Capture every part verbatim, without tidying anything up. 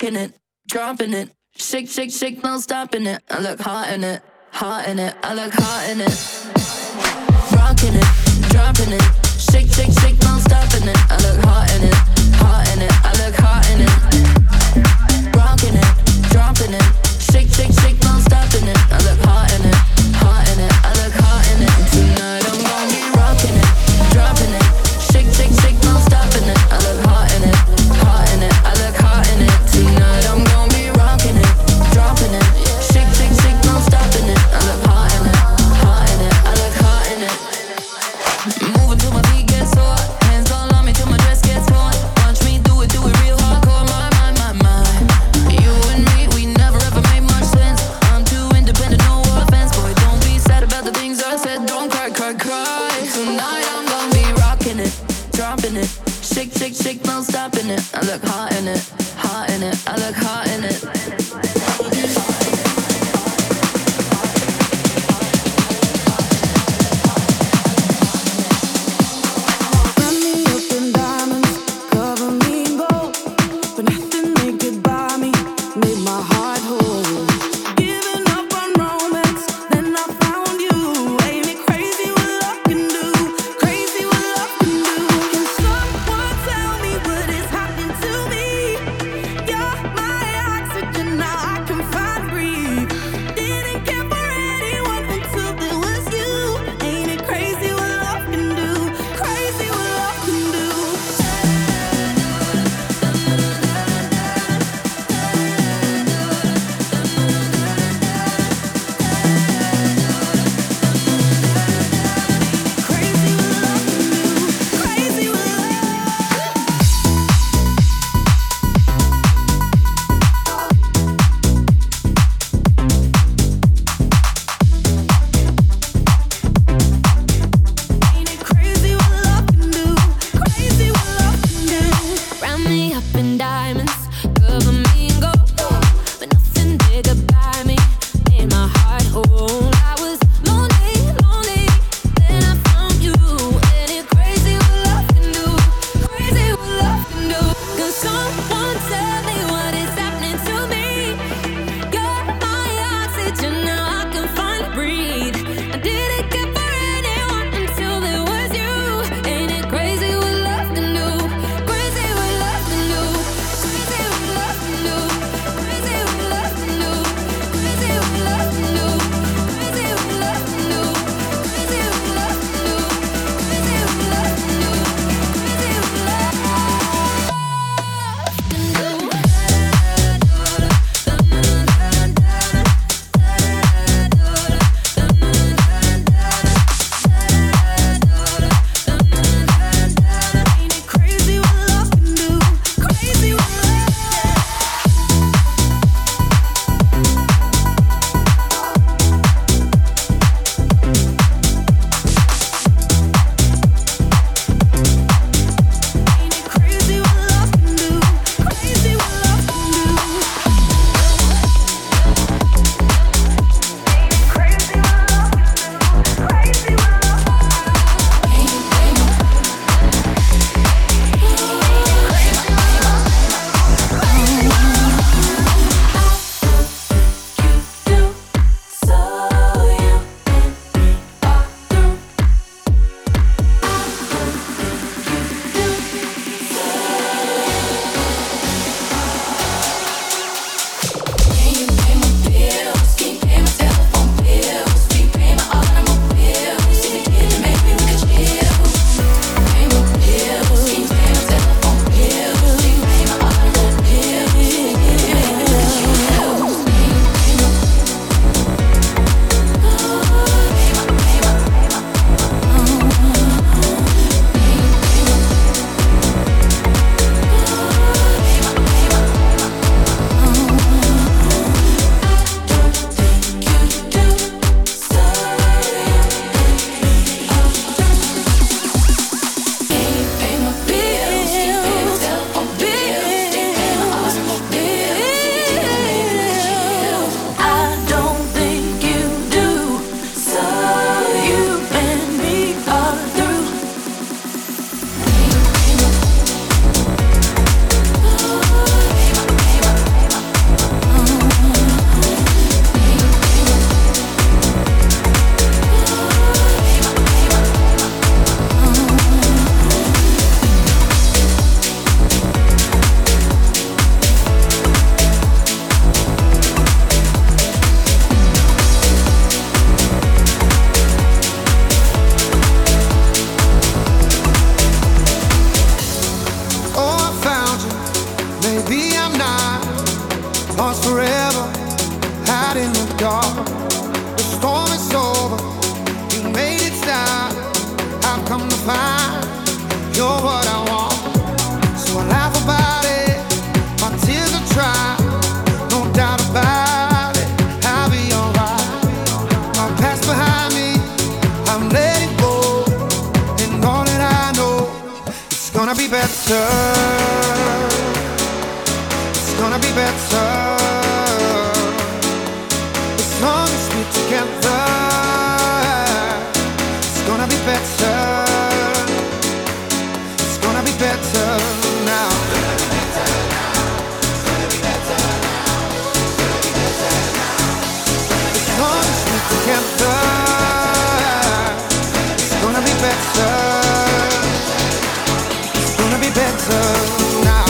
rocking it, dropping it, shake, shake, shake, no stopping it. I look hot in it, hot in it. I look hot in it, rocking it, dropping it, shake, shake, shake, no stopping it. I look hot in it, hot in it. I look hot in it, rocking it, dropping it, shake, shake, shake, no stopping it. I look hot in it, hot in it. I look hot in it. Tonight I'm gonna be rocking it, dropping it, shake, shake, shake, no stopping it. I look hot in it, hot in it. I look hot in it. Tonight I'm gonna be rocking it, dropping it, shake, shake, shake, no stopping it. I look hot in it, hot in it. I look hot in it. Moving till my feet get sore, hands all on me till my dress gets torn. Watch me do it, do it real hardcore. My, my, my, my. You and me, we never ever made much sense. I'm too independent, no offense. Boy, don't be sad about the things I said. Don't cry, cry, cry. Tonight I'm gonna be rocking it, dropping it, shake, shake, shake, no stopping it. I look hot in it, hot in it. I look hot in it. Someone tell me what is happening to me. You're what I want, so I laugh about it. My tears are dry, no doubt about it. I'll be alright. My past behind me, I'm letting go, and all that I know, it's gonna be better. It's gonna be better as long as we're together. It's gonna be better. It's gonna be better now. As long as we're together, it's gonna be better. It's gonna be better now.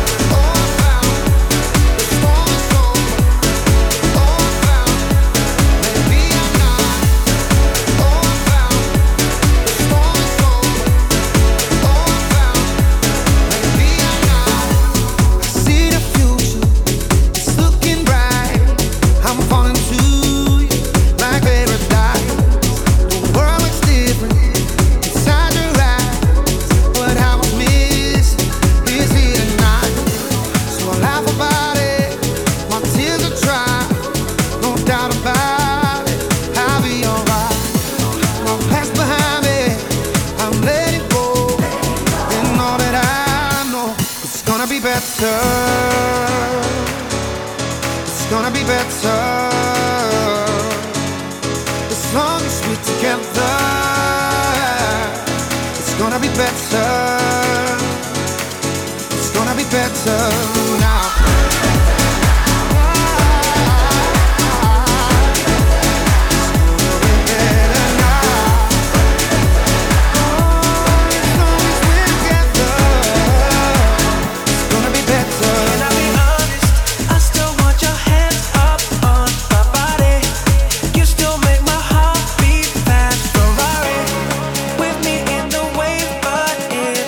It's gonna be better as long as we're together. It's gonna be better. It's gonna be better now. With me in the wave, but in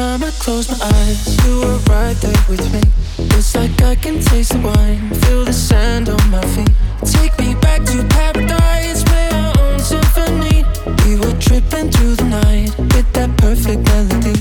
time I close my eyes, you were right there with me. It's like I can taste the wine, feel the sand on my feet. Take me back to paradise, play our own symphony. We were tripping through the night with that perfect melody.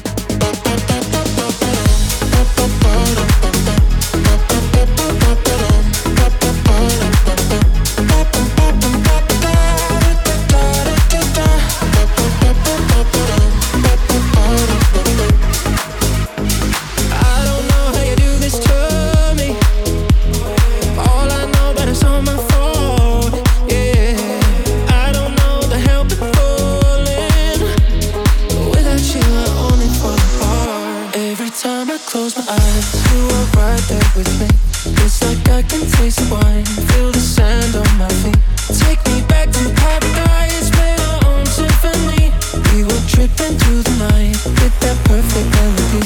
Close my eyes, you are right there with me. It's like I can taste the wine, feel the sand on my feet. Take me back to paradise, play our own symphony. We were tripping through the night with that perfect melody.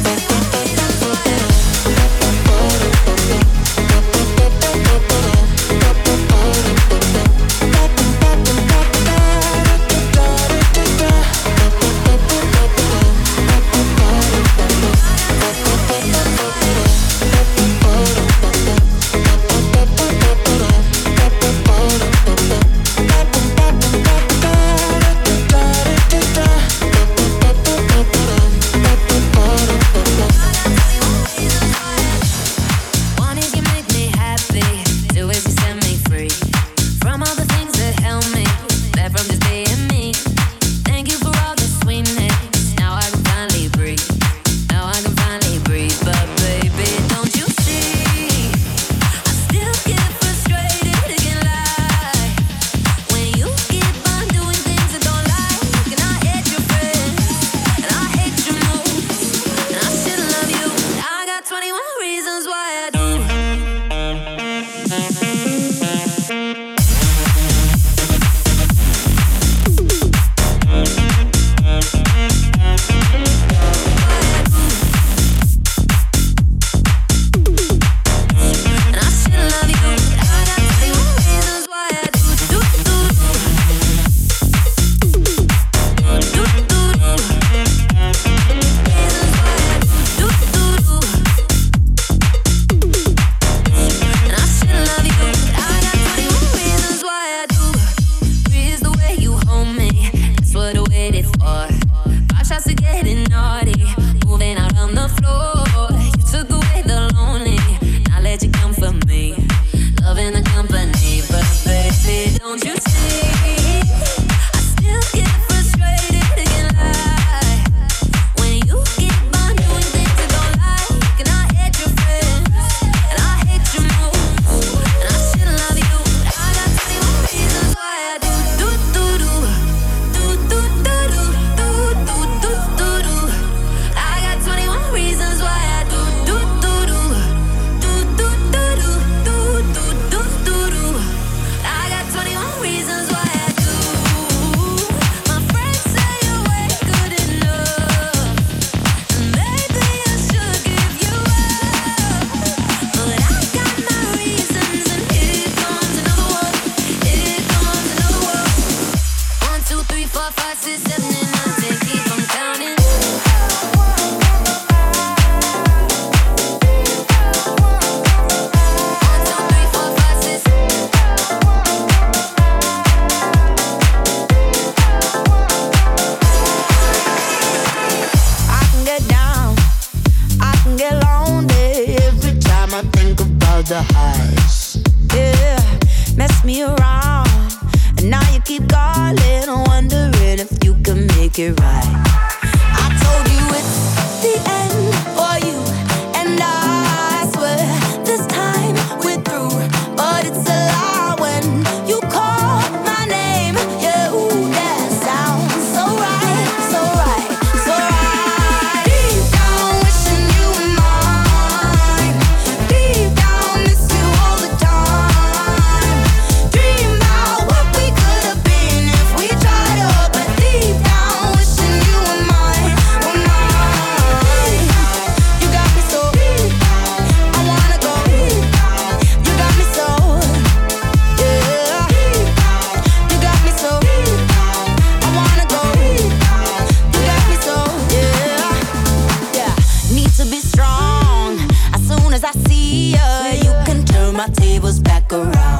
the highs. Yeah, mess me around, and now you keep calling, wondering if you can make it right. I told you it's the end for you, and I swear this time we're through. But it's a lie when you call my name. Yeah, ooh, that sounds so right, so right, so right. Deep down wishing you were mine. Deep down miss you all the time. Dream about what we could have been if we tried up. But deep down wishing my tables back around.